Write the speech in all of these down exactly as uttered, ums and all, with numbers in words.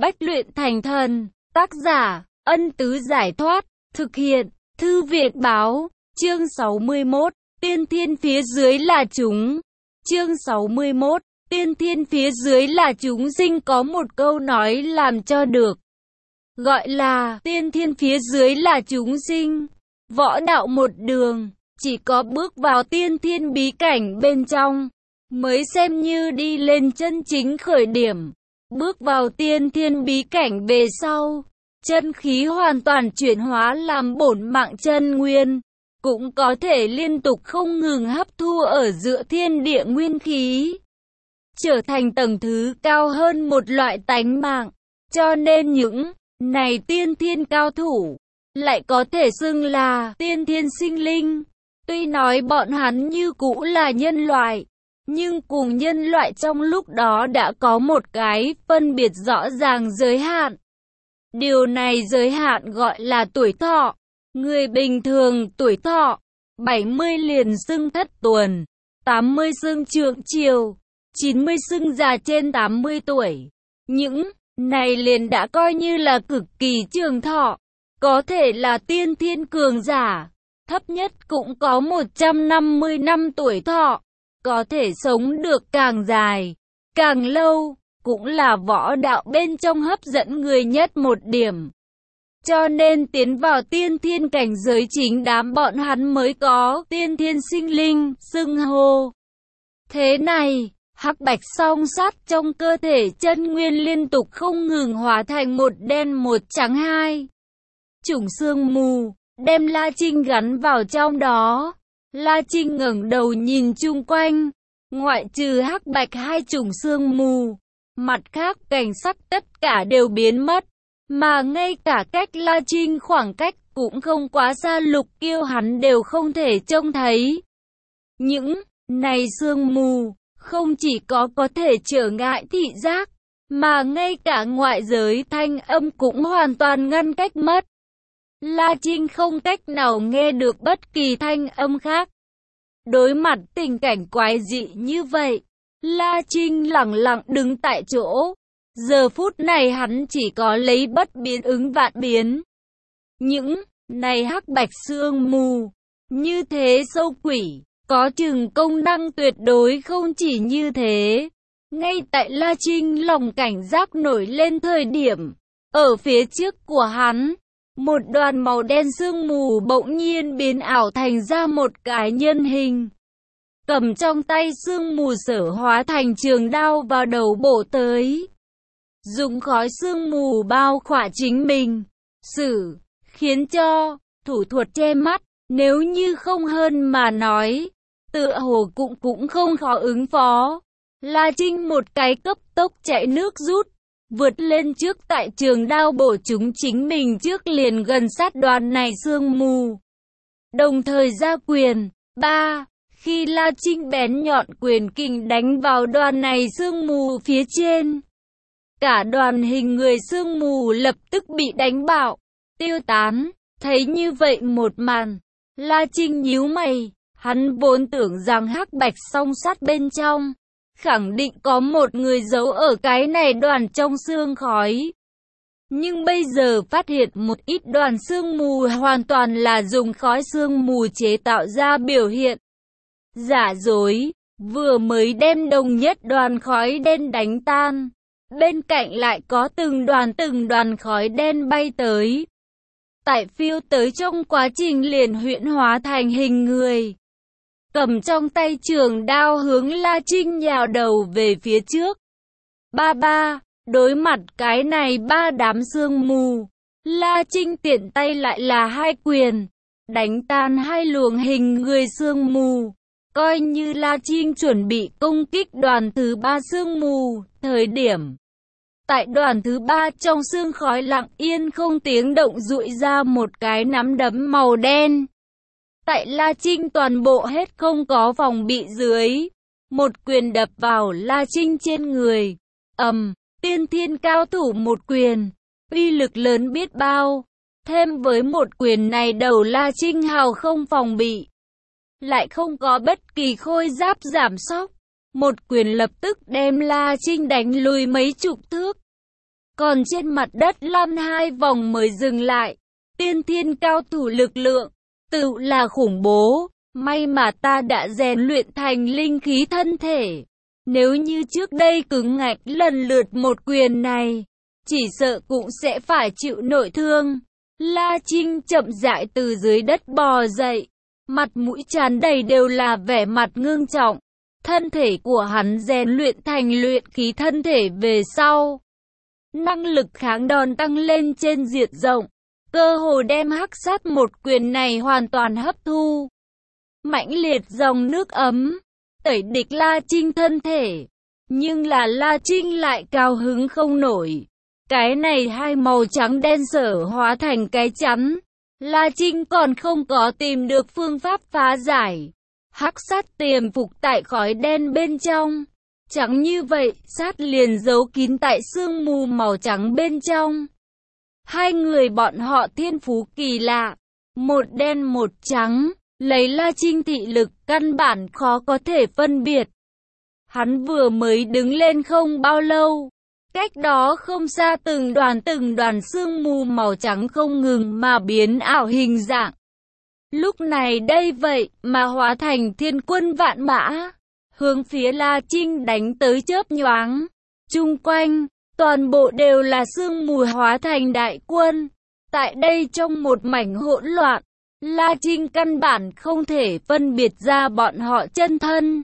Bách luyện thành thần. Tác giả, Ân Tứ Giải Thoát. Thực hiện, Thư viện Báo. Chương sáu mươi mốt. Tiên thiên phía dưới là chúng. Chương sáu mươi mốt. Tiên thiên phía dưới là chúng sinh. Có một câu nói làm cho được gọi là tiên thiên phía dưới là chúng sinh. Võ đạo một đường, chỉ có bước vào tiên thiên bí cảnh bên trong mới xem như đi lên chân chính khởi điểm. Bước vào tiên thiên bí cảnh về sau, chân khí hoàn toàn chuyển hóa làm bổn mạng chân nguyên, cũng có thể liên tục không ngừng hấp thu ở giữa thiên địa nguyên khí, trở thành tầng thứ cao hơn một loại tánh mạng. Cho nên những này tiên thiên cao thủ lại có thể xưng là tiên thiên sinh linh. Tuy nói bọn hắn như cũ là nhân loại, nhưng cùng nhân loại trong lúc đó đã có một cái phân biệt rõ ràng giới hạn. Điều này giới hạn gọi là tuổi thọ. Người bình thường tuổi thọ bảy mươi liền xưng thất tuần, tám mươi xưng trượng chiều, chín mươi xưng già trên tám mươi tuổi. Những này liền đã coi như là cực kỳ trường thọ, có thể là tiên thiên cường giả, thấp nhất cũng có một trăm năm mươi năm tuổi thọ, có thể sống được càng dài, càng lâu, cũng là võ đạo bên trong hấp dẫn người nhất một điểm. Cho nên tiến vào tiên thiên cảnh giới chính đám bọn hắn mới có tiên thiên sinh linh, xưng hô. Thế này, hắc bạch song sát trong cơ thể chân nguyên liên tục không ngừng hóa thành một đen một trắng hai chủng sương mù, đem La Trinh gắn vào trong đó. La Trinh ngẩng đầu nhìn chung quanh, ngoại trừ hắc bạch hai chủng sương mù, mặt khác cảnh sắc tất cả đều biến mất, mà ngay cả cách La Trinh khoảng cách cũng không quá xa, Lục Kiêu hắn đều không thể trông thấy. Những này sương mù không chỉ có có thể trở ngại thị giác, mà ngay cả ngoại giới thanh âm cũng hoàn toàn ngăn cách mất. La Trinh không cách nào nghe được bất kỳ thanh âm khác. Đối mặt tình cảnh quái dị như vậy, La Trinh lặng lặng đứng tại chỗ. Giờ phút này hắn chỉ có lấy bất biến ứng vạn biến. Những này hắc bạch sương mù, như thế sâu quỷ, có chừng công năng tuyệt đối không chỉ như thế. Ngay tại La Trinh lòng cảnh giác nổi lên thời điểm, ở phía trước của hắn, một đoàn màu đen sương mù bỗng nhiên biến ảo thành ra một cái nhân hình. Cầm trong tay sương mù sở hóa thành trường đao vào đầu bổ tới. Dùng khói sương mù bao khỏa chính mình, xử, khiến cho thủ thuật che mắt, nếu như không hơn mà nói, tựa hồ cũng cũng không khó ứng phó. La Trinh một cái cấp tốc chạy nước rút, vượt lên trước tại trường đao bổ chúng chính mình trước liền gần sát đoàn này sương mù. Đồng thời ra quyền, ba, khi La Trinh bén nhọn quyền kình đánh vào đoàn này sương mù phía trên, cả đoàn hình người sương mù lập tức bị đánh bạo, tiêu tán. Thấy như vậy một màn, La Trinh nhíu mày, hắn vốn tưởng rằng hắc bạch song sát bên trong khẳng định có một người giấu ở cái này đoàn trong sương khói. Nhưng bây giờ phát hiện một ít đoàn sương mù hoàn toàn là dùng khói sương mù chế tạo ra biểu hiện giả dối, vừa mới đem đồng nhất đoàn khói đen đánh tan, bên cạnh lại có từng đoàn từng đoàn khói đen bay tới. Tại phiêu tới trong quá trình liền huyễn hóa thành hình người, cầm trong tay trường đao hướng La Trinh nhào đầu về phía trước. Ba ba, đối mặt cái này ba đám sương mù, La Trinh tiện tay lại là hai quyền, đánh tan hai luồng hình người sương mù. Coi như La Trinh chuẩn bị công kích đoàn thứ ba sương mù, thời điểm tại đoàn thứ ba trong sương khói lặng yên không tiếng động dụi ra một cái nắm đấm màu đen. Tại La Trinh toàn bộ hết không có phòng bị dưới, một quyền đập vào La Trinh trên người. Ầm, um, tiên thiên cao thủ một quyền, uy lực lớn biết bao. Thêm với một quyền này đầu La Trinh hào không phòng bị, lại không có bất kỳ khôi giáp giảm sóc. Một quyền lập tức đem La Trinh đánh lùi mấy chục thước. còn trên mặt đất lăn hai vòng mới dừng lại. Tiên thiên cao thủ lực lượng, tự là khủng bố, may mà ta đã rèn luyện thành linh khí thân thể. Nếu như trước đây cứng ngạch lần lượt một quyền này, chỉ sợ cũng sẽ phải chịu nội thương. La Trinh chậm rãi từ dưới đất bò dậy, mặt mũi tràn đầy đều là vẻ mặt ngưng trọng. Thân thể của hắn rèn luyện thành luyện khí thân thể về sau, năng lực kháng đòn tăng lên trên diện rộng, cơ hồ đem hắc sát một quyền này hoàn toàn hấp thu. Mãnh liệt dòng nước ấm tẩy địch La Trinh thân thể, nhưng là La Trinh lại cao hứng không nổi. Cái này hai màu trắng đen sở hóa thành cái chắn, La Trinh còn không có tìm được phương pháp phá giải. Hắc sát tiềm phục tại khói đen bên trong, trắng như vậy, sát liền giấu kín tại sương mù màu trắng bên trong. Hai người bọn họ thiên phú kỳ lạ, một đen một trắng, lấy La Trinh thị lực căn bản khó có thể phân biệt. Hắn vừa mới đứng lên không bao lâu, cách đó không xa từng đoàn từng đoàn sương mù màu trắng không ngừng mà biến ảo hình dạng. Lúc này đây vậy mà hóa thành thiên quân vạn mã, hướng phía La Trinh đánh tới chớp nhoáng. Chung quanh, toàn bộ đều là sương mù hóa thành đại quân. Tại đây trong một mảnh hỗn loạn, La Trinh căn bản không thể phân biệt ra bọn họ chân thân.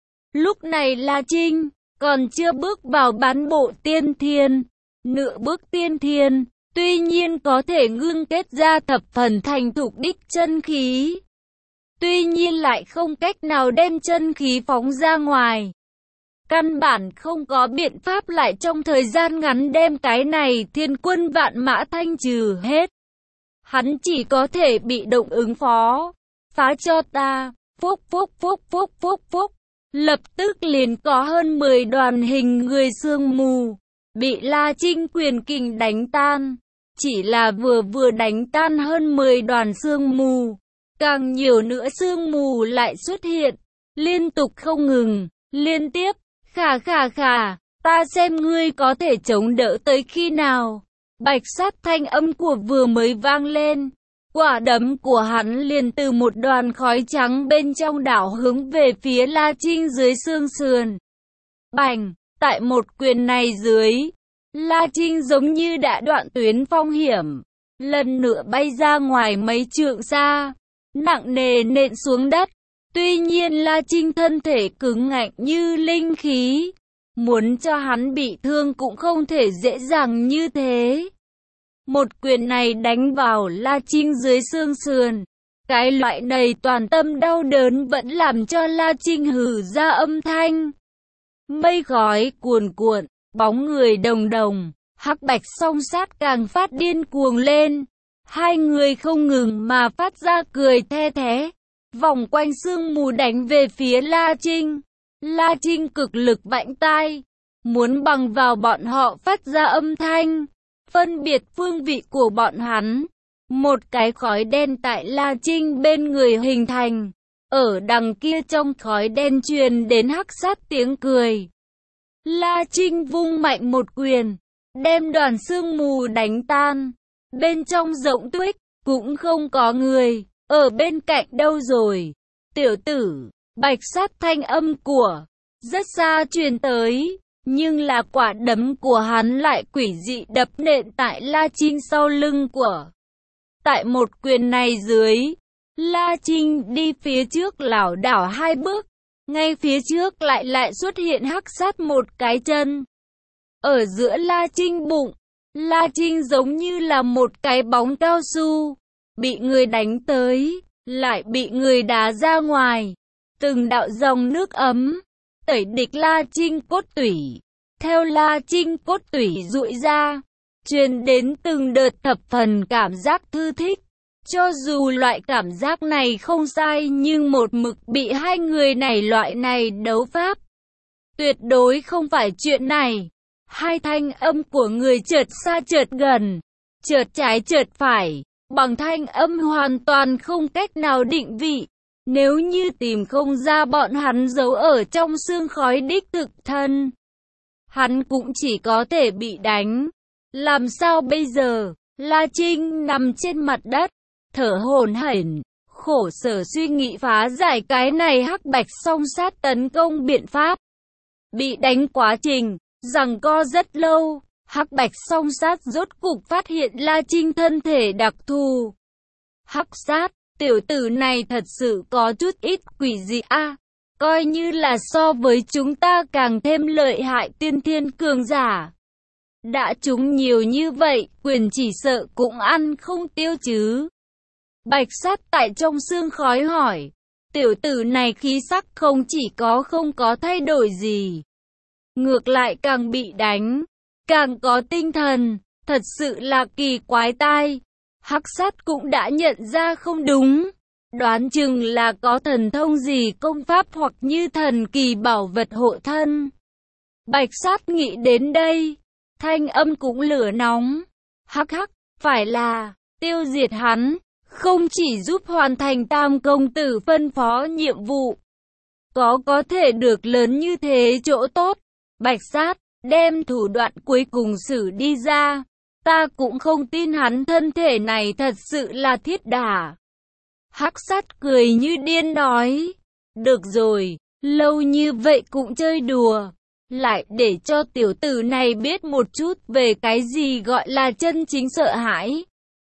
Lúc này La Trinh còn chưa bước vào bán bộ tiên thiên, nửa bước tiên thiên, tuy nhiên có thể ngưng kết ra thập phần thành thục đích chân khí. Tuy nhiên lại không cách nào đem chân khí phóng ra ngoài. Căn bản không có biện pháp lại trong thời gian ngắn đem cái này thiên quân vạn mã thanh trừ hết. Hắn chỉ có thể bị động ứng phó. Phá cho ta, phúc phúc phúc phúc phúc phúc. Lập tức liền có hơn mười đoàn hình người sương mù, bị La Trinh quyền kình đánh tan. Chỉ là vừa vừa đánh tan hơn mười đoàn sương mù, càng nhiều nữa sương mù lại xuất hiện, liên tục không ngừng, liên tiếp, khà khà khà, ta xem ngươi có thể chống đỡ tới khi nào. Bạch sát thanh âm của vừa mới vang lên, quả đấm của hắn liền từ một đoàn khói trắng bên trong đảo hướng về phía La Trinh dưới xương sườn. Bành, tại một quyền này dưới, La Trinh giống như đã đoạn tuyến phong hiểm, lần nữa bay ra ngoài mấy trượng xa, nặng nề nện xuống đất. Tuy nhiên La Trinh thân thể cứng ngạnh như linh khí, muốn cho hắn bị thương cũng không thể dễ dàng như thế. Một quyền này đánh vào La Trinh dưới xương sườn, cái loại này toàn tâm đau đớn vẫn làm cho La Trinh hừ ra âm thanh. Mây khói cuồn cuộn, bóng người đồng đồng, hắc bạch song sát càng phát điên cuồng lên. Hai người không ngừng mà phát ra cười the thé, vòng quanh sương mù đánh về phía La Trinh. La Trinh cực lực vẫy tay, muốn bằng vào bọn họ phát ra âm thanh, phân biệt phương vị của bọn hắn. Một cái khói đen tại La Trinh bên người hình thành, ở đằng kia trong khói đen truyền đến hắc sát tiếng cười. La Trinh vung mạnh một quyền, đem đoàn sương mù đánh tan. Bên trong rộng tuyết, cũng không có người, ở bên cạnh đâu rồi. Tiểu tử, bạch sát thanh âm của, rất xa truyền tới, nhưng là quả đấm của hắn lại quỷ dị đập nện tại La Trinh sau lưng của. Tại một quyền này dưới, La Trinh đi phía trước lảo đảo hai bước, ngay phía trước lại lại xuất hiện hắc sát một cái chân. Ở giữa La Trinh bụng, La Trinh giống như là một cái bóng cao su, bị người đánh tới, lại bị người đá ra ngoài. Từng đạo dòng nước ấm, tẩy địch La Trinh cốt tủy, theo La Trinh cốt tủy dụi ra, truyền đến từng đợt thập phần cảm giác thư thích. Cho dù loại cảm giác này không sai nhưng một mực bị hai người này loại này đấu pháp. Tuyệt đối không phải chuyện này. Hai thanh âm của người chợt xa chợt gần, chợt trái chợt phải, bằng thanh âm hoàn toàn không cách nào định vị. Nếu như tìm không ra bọn hắn giấu ở trong sương khói đích thực thân, hắn cũng chỉ có thể bị đánh. Làm sao bây giờ? La Trinh nằm trên mặt đất, thở hổn hển, khổ sở suy nghĩ phá giải cái này hắc bạch song sát tấn công biện pháp. Bị đánh quá trình, giằng co rất lâu, hắc bạch song sát rốt cục phát hiện La Trinh thân thể đặc thù. Hắc sát, tiểu tử này thật sự có chút ít quỷ dị a, à, coi như là so với chúng ta càng thêm lợi hại tiên thiên cường giả. Đã trúng nhiều như vậy, quyền chỉ sợ cũng ăn không tiêu chứ. Bạch sát tại trong xương khói hỏi, tiểu tử này khí sắc không chỉ có không có thay đổi gì, ngược lại càng bị đánh, càng có tinh thần, thật sự là kỳ quái tai. Hắc sát cũng đã nhận ra không đúng, đoán chừng là có thần thông gì công pháp hoặc như thần kỳ bảo vật hộ thân. Bạch sát nghĩ đến đây, thanh âm cũng lửa nóng. Hắc hắc, phải là tiêu diệt hắn, không chỉ giúp hoàn thành tam công tử phân phó nhiệm vụ, có có thể được lớn như thế chỗ tốt. Bạch sát, đem thủ đoạn cuối cùng xử đi ra. Ta cũng không tin hắn thân thể này thật sự là thiết đả. Hắc sát cười như điên nói, được rồi, lâu như vậy cũng chơi đùa, lại để cho tiểu tử này biết một chút về cái gì gọi là chân chính sợ hãi.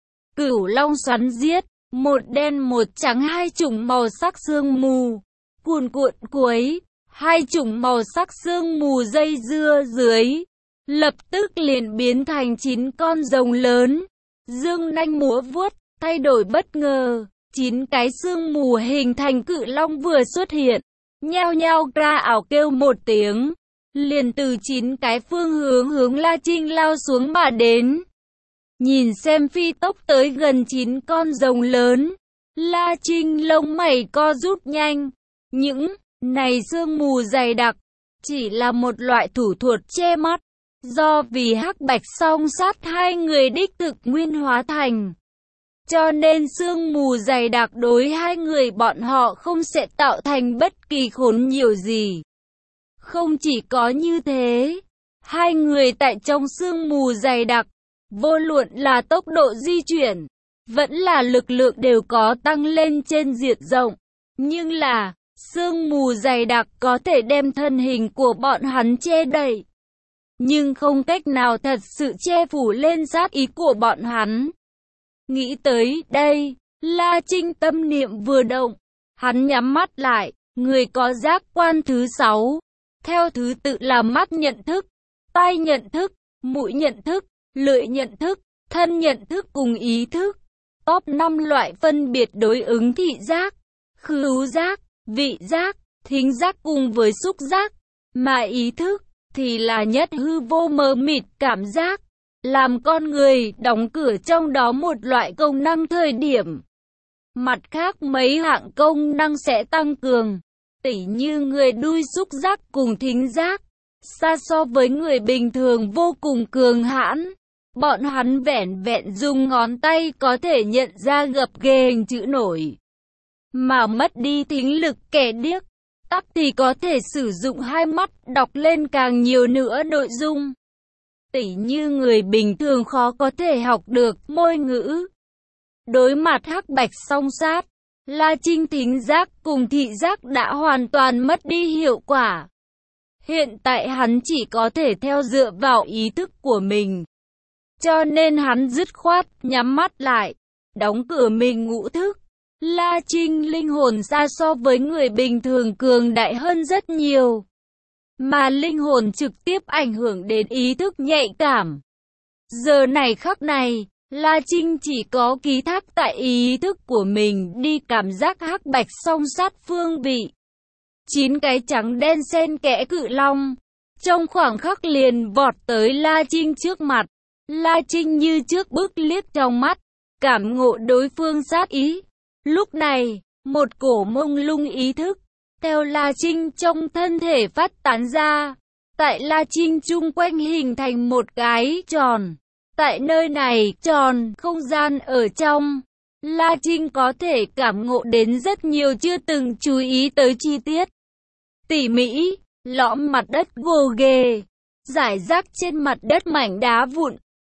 Cửu long xoắn giết, một đen một trắng hai chủng màu sắc sương mù, cuồn cuộn cuối, hai chủng màu sắc sương mù dây dưa dưới, lập tức liền biến thành chín con rồng lớn, dương nanh múa vuốt, thay đổi bất ngờ, chín cái sương mù hình thành cự long vừa xuất hiện, nhao nhao ra ảo kêu một tiếng, liền từ chín cái phương hướng hướng La Trinh lao xuống mà đến. Nhìn xem phi tốc tới gần chín con rồng lớn, La Trinh lông mày co rút nhanh, những này sương mù dày đặc, chỉ là một loại thủ thuật che mắt, do vì hắc bạch song sát hai người đích thực nguyên hóa thành. Cho nên sương mù dày đặc đối hai người bọn họ không sẽ tạo thành bất kỳ khốn nhiều gì. Không chỉ có như thế, hai người tại trong sương mù dày đặc, vô luận là tốc độ di chuyển, vẫn là lực lượng đều có tăng lên trên diện rộng. Nhưng là, sương mù dày đặc có thể đem thân hình của bọn hắn che đậy, nhưng không cách nào thật sự che phủ lên sát ý của bọn hắn. Nghĩ tới đây, La Trinh tâm niệm vừa động, hắn nhắm mắt lại, người có giác quan thứ sáu, theo thứ tự là mắt nhận thức, tai nhận thức, mũi nhận thức, lưỡi nhận thức, thân nhận thức cùng ý thức. Top năm loại phân biệt đối ứng thị giác, khứu giác, vị giác, thính giác cùng với xúc giác, mà ý thức thì là nhất hư vô mờ mịt cảm giác, làm con người đóng cửa trong đó một loại công năng thời điểm. Mặt khác mấy hạng công năng sẽ tăng cường, tỉ như người đuôi xúc giác cùng thính giác, xa so với người bình thường vô cùng cường hãn. Bọn hắn vẻn vẹn dùng ngón tay có thể nhận ra gập ghề hình chữ nổi, mà mất đi thính lực kẻ điếc, tắc thì có thể sử dụng hai mắt đọc lên càng nhiều nữa nội dung. Tỉ như người bình thường khó có thể học được môi ngữ. Đối mặt hắc bạch song sát, La Trinh thính giác cùng thị giác đã hoàn toàn mất đi hiệu quả. Hiện tại hắn chỉ có thể theo dựa vào ý thức của mình. Cho nên hắn dứt khoát, nhắm mắt lại, đóng cửa mình ngũ thức. La Trinh linh hồn xa so với người bình thường cường đại hơn rất nhiều. Mà linh hồn trực tiếp ảnh hưởng đến ý thức nhạy cảm. Giờ này khắc này, La Trinh chỉ có ký thác tại ý thức của mình đi cảm giác hắc bạch song sát phương vị. Chín cái trắng đen xen kẽ cự long, trong khoảng khắc liền vọt tới La Trinh trước mặt. La Trinh như trước bước liếc trong mắt, cảm ngộ đối phương sát ý. Lúc này, một cổ mông lung ý thức, theo La Trinh trong thân thể phát tán ra. Tại La Trinh chung quanh hình thành một cái tròn. Tại nơi này, tròn, không gian ở trong. La Trinh có thể cảm ngộ đến rất nhiều chưa từng chú ý tới chi tiết. Tỉ mỉ, lõm mặt đất gồ ghề, rải rác trên mặt đất mảnh đá vụn.